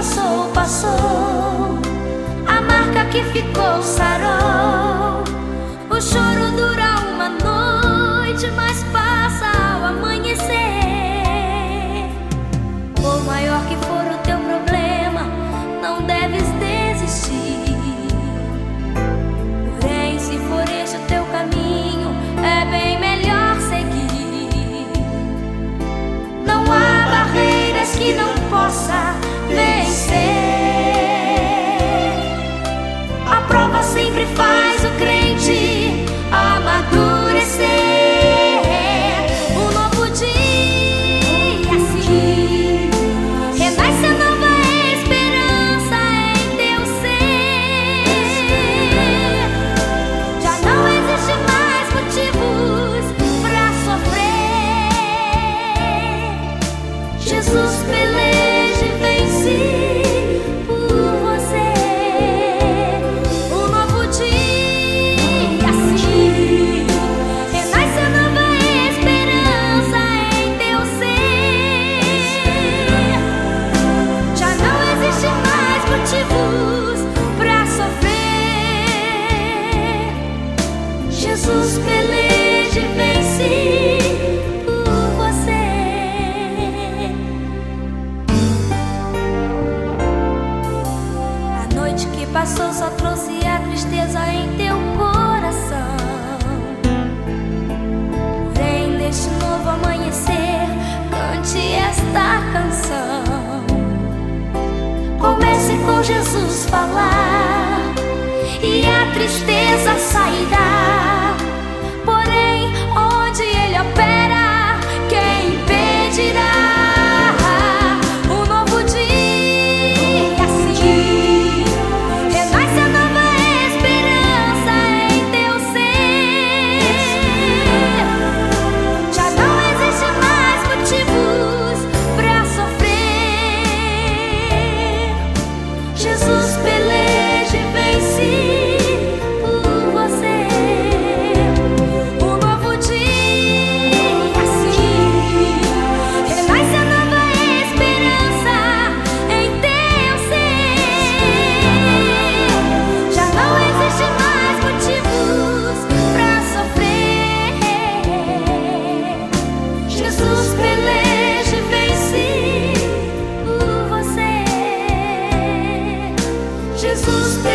passou, passou. A marca que ficou sarou. O choro dura uma noite, mas passa ao amanhecer. Por maior que for o teu problema, não deves desistir. Porém, se for este o teu caminho, é bem melhor seguir. Não há barreiras que não possa vencer. A prova sempre faz o crente amadurecer. Um novo dia assim renasce a nova esperança em teu ser. Já não existe mais motivos pra sofrer. Jesus peleja e vence por você. Um novo dia assim renasce a nova esperança em teu ser. Já não existe mais motivos pra sofrer. Jesus peleja e vence por você. A noite que passou só trouxe a tristeza em teu coração. Porém, neste novo amanhecer, cante esta canção. Comece com Jesus falar e a tristeza sairá. Porém, onde Ele opera, quem impedirá? Um novo dia assim renasce a nova esperança em teu ser. Já não existe mais motivos pra sofrer. Jesus peleja e vence por você. Um novo dia assim renasce a nova esperança em teu ser. Já não existe mais motivos pra sofrer. Jesus peleja e vence por você. Jesus